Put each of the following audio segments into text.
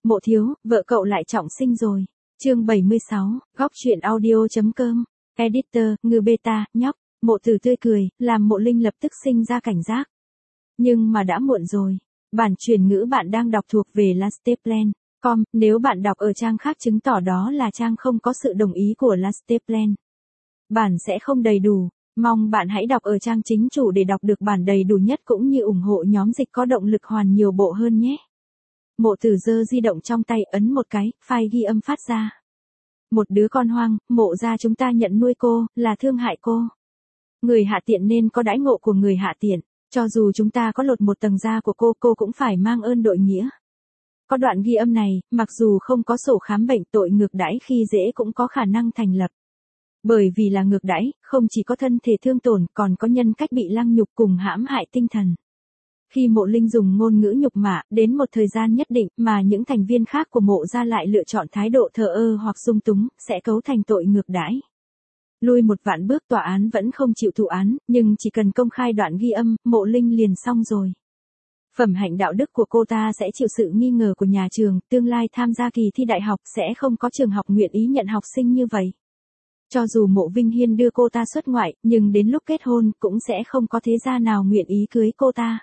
Mộ thiếu, vợ cậu lại trọng sinh rồi. Chương 76, góc truyện audio.com. Editor, ngư beta, nhóc. Mộ Tử tươi cười, làm Mộ Linh lập tức sinh ra cảnh giác. Nhưng mà đã muộn rồi. Bản truyền ngữ bạn đang đọc thuộc về lasteplan.com, nếu bạn đọc ở trang khác chứng tỏ đó là trang không có sự đồng ý của Lasteplan. Bản sẽ không đầy đủ. Mong bạn hãy đọc ở trang chính chủ để đọc được bản đầy đủ nhất cũng như ủng hộ nhóm dịch có động lực hoàn nhiều bộ hơn nhé. Mộ Tử giơ di động trong tay ấn một cái, file ghi âm phát ra. Một đứa con hoang, Mộ gia chúng ta nhận nuôi cô, là thương hại cô. Người hạ tiện nên có đãi ngộ của người hạ tiện, cho dù chúng ta có lột một tầng da của cô cũng phải mang ơn đội nghĩa. Có đoạn ghi âm này, mặc dù không có sổ khám bệnh tội ngược đãi khi dễ cũng có khả năng thành lập. Bởi vì là ngược đãi, không chỉ có thân thể thương tổn còn có nhân cách bị lăng nhục cùng hãm hại tinh thần. Khi Mộ Linh dùng ngôn ngữ nhục mạ, đến một thời gian nhất định mà những thành viên khác của Mộ gia lại lựa chọn thái độ thờ ơ hoặc dung túng, sẽ cấu thành tội ngược đãi. Lui một vạn bước tòa án vẫn không chịu thụ án, nhưng chỉ cần công khai đoạn ghi âm, Mộ Linh liền xong rồi. Phẩm hạnh đạo đức của cô ta sẽ chịu sự nghi ngờ của nhà trường, tương lai tham gia kỳ thi đại học sẽ không có trường học nguyện ý nhận học sinh như vậy. Cho dù Mộ Vinh Hiên đưa cô ta xuất ngoại, nhưng đến lúc kết hôn cũng sẽ không có thế gia nào nguyện ý cưới cô ta.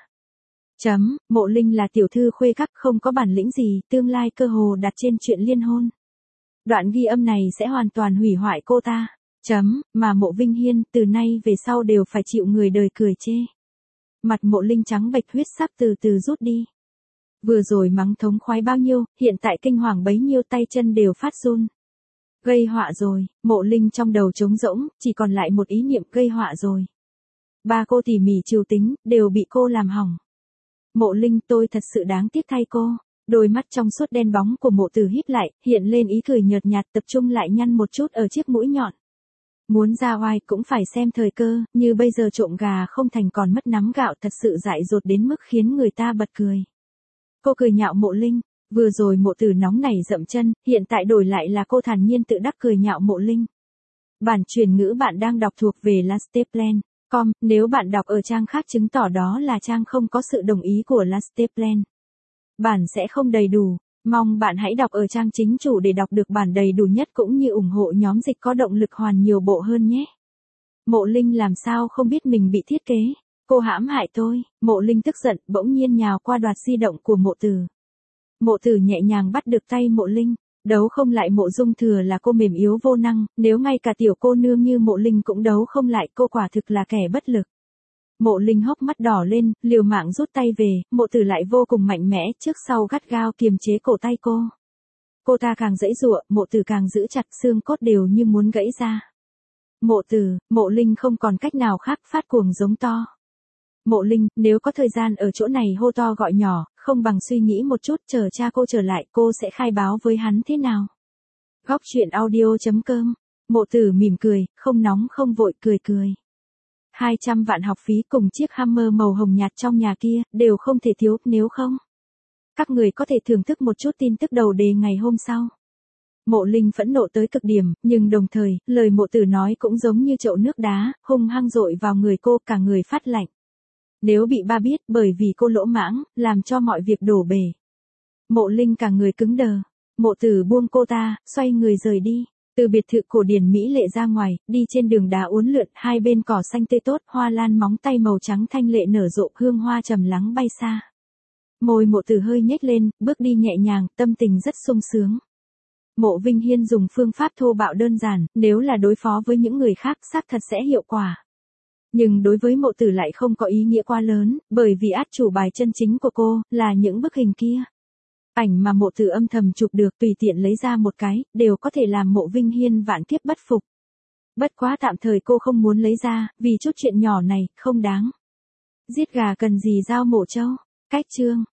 Mộ Linh là tiểu thư khuê các không có bản lĩnh gì, tương lai cơ hồ đặt trên chuyện liên hôn. Đoạn ghi âm này sẽ hoàn toàn hủy hoại cô ta. Mà Mộ Vinh Hiên từ nay về sau đều phải chịu người đời cười chê. Mặt Mộ Linh trắng bệch huyết sắc từ từ rút đi. Vừa rồi mắng thống khoái bao nhiêu, hiện tại kinh hoàng bấy nhiêu tay chân đều phát run. Gây họa rồi, Mộ Linh trong đầu trống rỗng, chỉ còn lại một ý niệm gây họa rồi. Ba cô tỉ mỉ trừu tính, đều bị cô làm hỏng. Mộ Linh, tôi thật sự đáng tiếc thay cô. Đôi mắt trong suốt đen bóng của Mộ Tử híp lại, hiện lên ý cười nhợt nhạt, tập trung lại nhăn một chút ở chiếc mũi nhọn. Muốn ra oai cũng phải xem thời cơ, như bây giờ trộm gà không thành còn mất nắm gạo, thật sự dại dột đến mức khiến người ta bật cười. Cô cười nhạo Mộ Linh, vừa rồi Mộ Tử nóng nảy dậm chân, hiện tại đổi lại là cô thản nhiên tự đắc cười nhạo Mộ Linh. Bản truyền ngữ bạn đang đọc thuộc về Lasteplan.com, nếu bạn đọc ở trang khác chứng tỏ đó là trang không có sự đồng ý của Lasteplan. Bản sẽ không đầy đủ. Mong bạn hãy đọc ở trang chính chủ để đọc được bản đầy đủ nhất cũng như ủng hộ nhóm dịch có động lực hoàn nhiều bộ hơn nhé. Mộ Linh làm sao không biết mình bị thiết kế. Cô hãm hại tôi. Mộ Linh tức giận, bỗng nhiên nhào qua đoạt di động của Mộ Tử. Mộ Tử nhẹ nhàng bắt được tay Mộ Linh. Đấu không lại Mộ Dung Thừa là cô mềm yếu vô năng, nếu ngay cả tiểu cô nương như Mộ Linh cũng đấu không lại, cô quả thực là kẻ bất lực. Mộ Linh hốc mắt đỏ lên, liều mạng rút tay về, Mộ Tử lại vô cùng mạnh mẽ, trước sau gắt gao kiềm chế cổ tay cô. Cô ta càng giãy giụa, Mộ Tử càng giữ chặt, xương cốt đều như muốn gãy ra. Mộ Tử, Mộ Linh không còn cách nào khác, phát cuồng giống to. Mộ Linh, nếu có thời gian ở chỗ này hô to gọi nhỏ, không bằng suy nghĩ một chút, chờ cha cô trở lại, cô sẽ khai báo với hắn thế nào. Góc truyện audio.com. Mộ Tử mỉm cười, không nóng không vội, cười. 200 vạn học phí cùng chiếc Hammer màu hồng nhạt trong nhà kia, đều không thể thiếu, nếu không. Các người có thể thưởng thức một chút tin tức đầu đề ngày hôm sau. Mộ Linh phẫn nộ tới cực điểm, nhưng đồng thời, lời Mộ Tử nói cũng giống như chậu nước đá, hung hăng dội vào người cô, cả người phát lạnh. Nếu bị ba biết, bởi vì cô lỗ mãng, làm cho mọi việc đổ bể. Mộ Linh cả người cứng đờ. Mộ Tử buông cô ta, xoay người rời đi. Từ biệt thự cổ điển mỹ lệ ra ngoài, đi trên đường đá uốn lượn, hai bên cỏ xanh tươi tốt, hoa lan móng tay màu trắng thanh lệ nở rộ, hương hoa trầm lắng bay xa. Môi Mộ Tử hơi nhếch lên, bước đi nhẹ nhàng, tâm tình rất sung sướng. Mộ Vinh Hiên dùng phương pháp thô bạo đơn giản, nếu là đối phó với những người khác xác thật sẽ hiệu quả. Nhưng đối với Mộ Tử lại không có ý nghĩa quá lớn, bởi vì át chủ bài chân chính của cô, là những bức hình kia. Ảnh mà Mộ Tử âm thầm chụp được tùy tiện lấy ra một cái, đều có thể làm Mộ Vinh Hiên vạn kiếp bất phục. Bất quá tạm thời cô không muốn lấy ra, vì chút chuyện nhỏ này, không đáng. Giết gà cần gì dao mổ trâu. Cách chương.